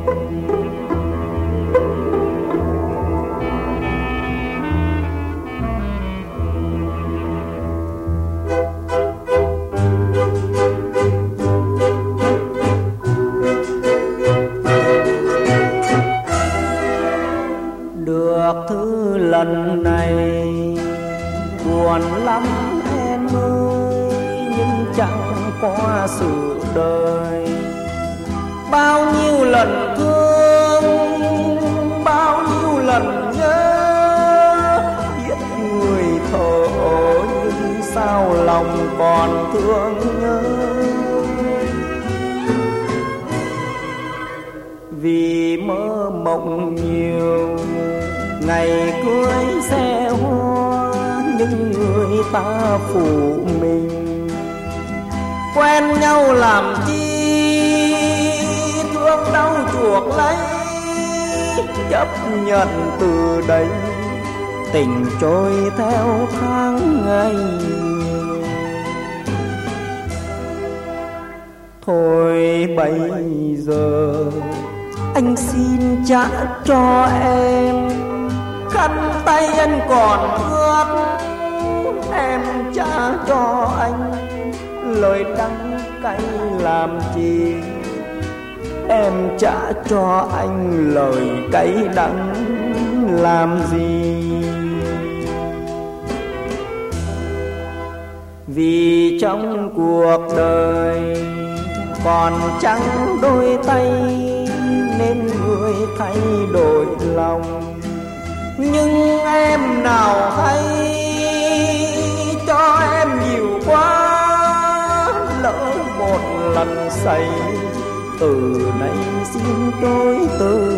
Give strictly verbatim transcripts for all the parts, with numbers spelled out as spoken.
Thư lần này buồn lắm em ơi, nhưng chẳng qua sự đời. Bao nhiêu lần thương, bao nhiêu lần nhớ, biết người thở nhưng sao lòng còn thương nhớ. Vì mơ mộng nhiều ngày cưới xe hoa, nhưng người ta phụ mình. Quen nhau làm chi, thương đau chuộc lấy, chấp nhận từ đây tình trôi theo tháng ngày. Thôi bây giờ anh xin trả cho em khăn tay anh còn ướt, em trả cho anh lời đắng cay làm chi. Em trả cho anh lời cay đắng làm gì. Vì trong cuộc đời còn trắng đôi tay, nên người thay đổi lòng. Nhưng em nào hay cho em nhiều quá, lỡ một lần say từ nay xin tôi từ.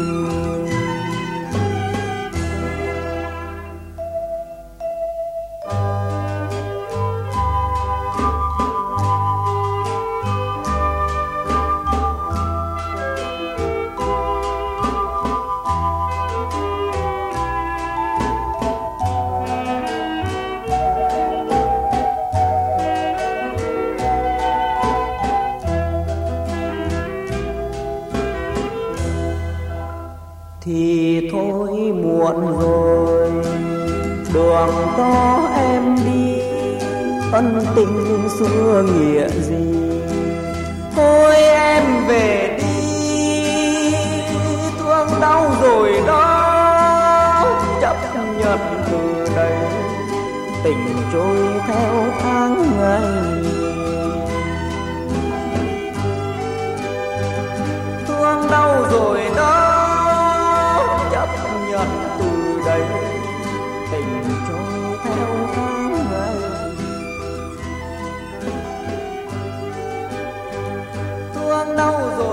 Thì thôi muộn rồi, đường đó em đi, ân tình xưa nghĩa gì. Thôi em về đi, thương đau rồi đó, chấp nhận từ đây tình trôi theo tháng ngày. Thương đau rồi đó, từ đây tình trôi theo tháng ngày. Thương đau rồi